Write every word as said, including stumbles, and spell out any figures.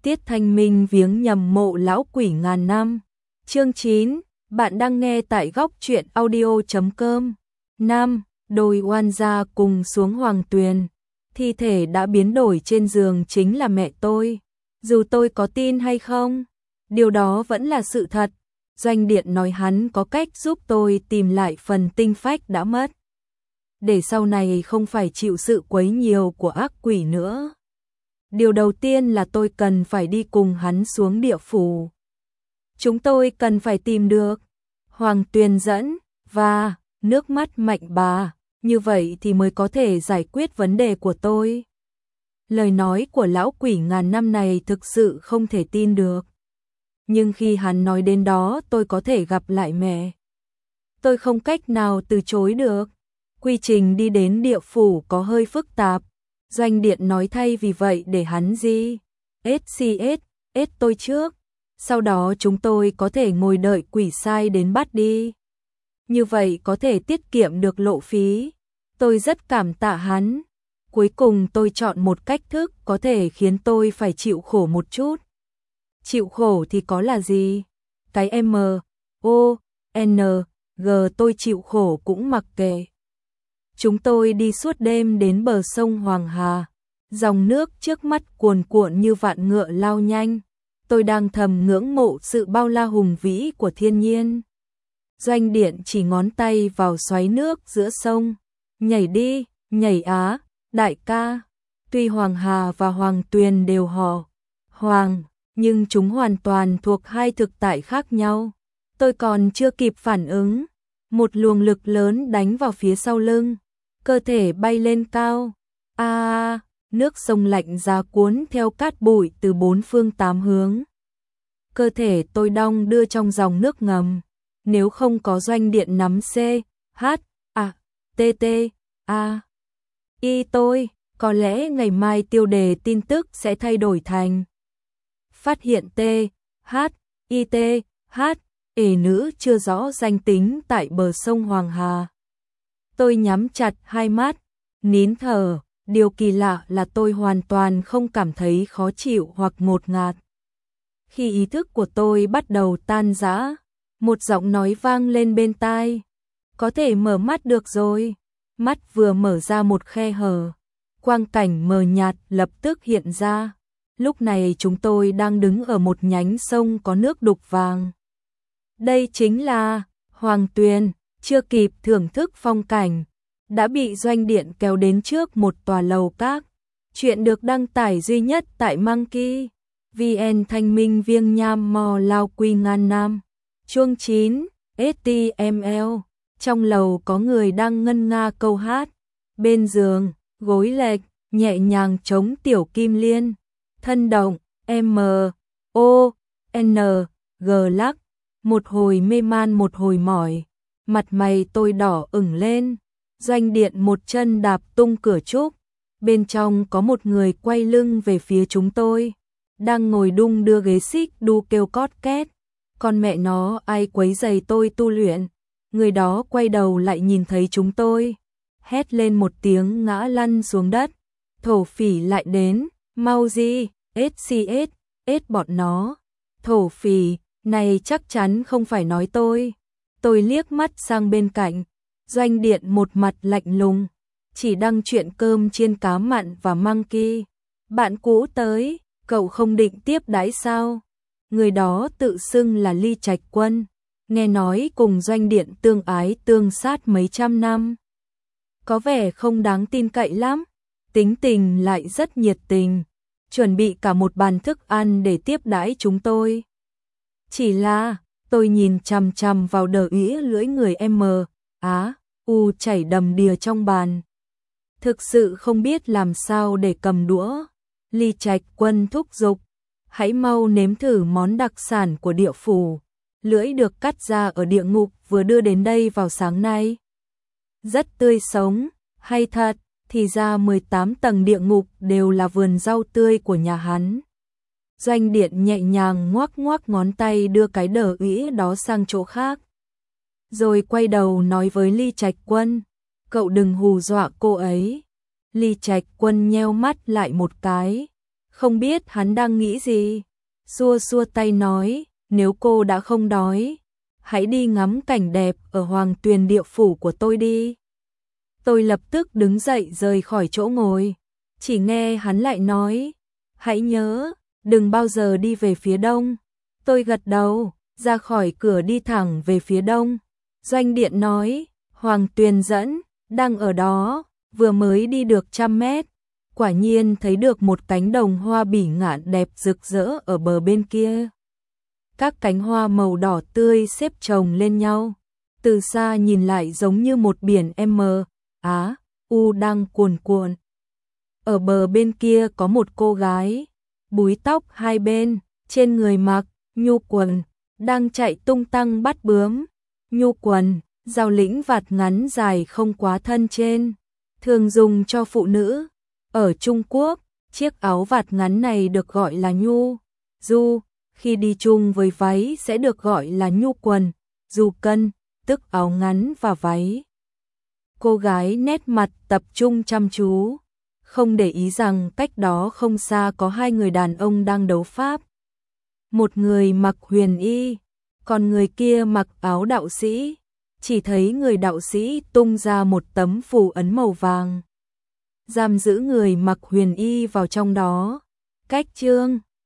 Tiết Thanh Minh viếng nhầm mộ lão quỷ ngàn năm. Chương chín, bạn đang nghe tại góc truyện audio chấm com. Năm, đôi oan gia cùng xuống hoàng tuyền. Thi thể đã biến đổi trên giường chính là mẹ tôi. Dù tôi có tin hay không, điều đó vẫn là sự thật. Doanh Điện nói hắn có cách giúp tôi tìm lại phần tinh phách đã mất, để sau này không phải chịu sự quấy nhiều của ác quỷ nữa. Điều đầu tiên là tôi cần phải đi cùng hắn xuống địa phủ. Chúng tôi cần phải tìm được Hoàng Tuyền dẫn và nước mắt Mạnh Bà, như vậy thì mới có thể giải quyết vấn đề của tôi. Lời nói của lão quỷ ngàn năm này thực sự không thể tin được. Nhưng khi hắn nói đến đó tôi có thể gặp lại mẹ, tôi không cách nào từ chối được. Quy trình đi đến địa phủ có hơi phức tạp. Doanh Điện nói thay vì vậy để hắn gì? ét xê ét, ét tôi trước. Sau đó chúng tôi có thể ngồi đợi quỷ sai đến bắt đi. Như vậy có thể tiết kiệm được lộ phí. Tôi rất cảm tạ hắn. Cuối cùng tôi chọn một cách thức có thể khiến tôi phải chịu khổ một chút. Chịu khổ thì có là gì? Cái M, O, N, G tôi chịu khổ cũng mặc kệ. Chúng tôi đi suốt đêm đến bờ sông Hoàng Hà. Dòng nước trước mắt cuồn cuộn như vạn ngựa lao nhanh. Tôi đang thầm ngưỡng mộ sự bao la hùng vĩ của thiên nhiên. Doanh Điện chỉ ngón tay vào xoáy nước giữa sông. Nhảy đi, nhảy á, đại ca. Tuy Hoàng Hà và Hoàng Tuyền đều họ Hoàng, nhưng chúng hoàn toàn thuộc hai thực tại khác nhau. Tôi còn chưa kịp phản ứng, một luồng lực lớn đánh vào phía sau lưng, cơ thể bay lên cao. A, à, nước sông lạnh giá cuốn theo cát bụi từ bốn phương tám hướng. Cơ thể tôi đong đưa trong dòng nước ngầm. Nếu không có Doanh Điện nắm C, H, A, T, T, A, I tôi, có lẽ ngày mai tiêu đề tin tức sẽ thay đổi thành phát hiện T, H, I, T, H, ể nữ chưa rõ danh tính tại bờ sông Hoàng Hà. Tôi nhắm chặt hai mắt, nín thở. Điều kỳ lạ là tôi hoàn toàn không cảm thấy khó chịu hoặc ngột ngạt. Khi ý thức của tôi bắt đầu tan rã, một giọng nói vang lên bên tai. Có thể mở mắt được rồi. Mắt vừa mở ra một khe hở, quang cảnh mờ nhạt lập tức hiện ra. Lúc này chúng tôi đang đứng ở một nhánh sông có nước đục vàng. Đây chính là Hoàng Tuyền. Chưa kịp thưởng thức phong cảnh, đã bị Doanh Điện kéo đến trước một tòa lầu các. Chuyện được đăng tải duy nhất tại Monkey vê en. Thanh Minh viếng nham mò lao quy ngàn năm. Chương chín, ét tê em lờ. Trong lầu có người đang ngân nga câu hát. Bên giường, gối lệch, nhẹ nhàng chống tiểu kim liên. Thân động, M, O, N, G lắc. Một hồi mê man một hồi mỏi. Mặt mày tôi đỏ ửng lên. Doanh Điện một chân đạp tung cửa trúc. Bên trong có một người quay lưng về phía chúng tôi, đang ngồi đung đưa ghế xích đu kêu cót két. Con mẹ nó, ai quấy giày tôi tu luyện. Người đó quay đầu lại nhìn thấy chúng tôi, hét lên một tiếng ngã lăn xuống đất. Thổ phỉ lại đến, mau gì, ét xê ét, ét bọn nó. Thổ phỉ, này chắc chắn không phải nói tôi. Tôi liếc mắt sang bên cạnh. Doanh Điện một mặt lạnh lùng, chỉ đăng chuyện cơm chiên cá mặn và Monkey. Bạn cũ tới, cậu không định tiếp đãi sao? Người đó tự xưng là Ly Trạch Quân, nghe nói cùng Doanh Điện tương ái tương sát mấy trăm năm. Có vẻ không đáng tin cậy lắm, tính tình lại rất nhiệt tình, chuẩn bị cả một bàn thức ăn để tiếp đãi chúng tôi. Chỉ là, tôi nhìn chằm chằm vào đờ ĩa lưỡi người M, Á, U chảy đầm đìa trong bàn. Thực sự không biết làm sao để cầm đũa. Ly Trạch Quân thúc giục, hãy mau nếm thử món đặc sản của địa phủ. Lưỡi được cắt ra ở địa ngục vừa đưa đến đây vào sáng nay. Rất tươi sống, hay thật, thì ra mười tám tầng địa ngục đều là vườn rau tươi của nhà hắn. Doanh Điện nhẹ nhàng ngoắc ngoắc ngón tay đưa cái đờ ĩa đó sang chỗ khác. Rồi quay đầu nói với Ly Trạch Quân, cậu đừng hù dọa cô ấy. Ly Trạch Quân nheo mắt lại một cái, không biết hắn đang nghĩ gì. Xua xua tay nói, nếu cô đã không đói, hãy đi ngắm cảnh đẹp ở Hoàng Tuyền địa phủ của tôi đi. Tôi lập tức đứng dậy rời khỏi chỗ ngồi, chỉ nghe hắn lại nói, hãy nhớ, đừng bao giờ đi về phía đông. Tôi gật đầu, ra khỏi cửa đi thẳng về phía đông. Doanh điện nói, Hoàng Tuyền dẫn, đang ở đó, vừa mới đi được trăm mét. Quả nhiên thấy được một cánh đồng hoa bỉ ngạn đẹp rực rỡ ở bờ bên kia. Các cánh hoa màu đỏ tươi xếp chồng lên nhau, từ xa nhìn lại giống như một biển M, Á, U đang cuồn cuộn. Ở bờ bên kia có một cô gái, búi tóc hai bên, trên người mặc nhu quần, đang chạy tung tăng bắt bướm. Nhu quần, giao lĩnh vạt ngắn dài không quá thân trên, thường dùng cho phụ nữ. Ở Trung Quốc, chiếc áo vạt ngắn này được gọi là nhu du, khi đi chung với váy sẽ được gọi là nhu quần, du cân, tức áo ngắn và váy. Cô gái nét mặt tập trung chăm chú, không để ý rằng cách đó không xa có hai người đàn ông đang đấu pháp. Một người mặc huyền y, còn người kia mặc áo đạo sĩ. Chỉ thấy người đạo sĩ tung ra một tấm phù ấn màu vàng, giam giữ người mặc huyền y vào trong đó. Cách chương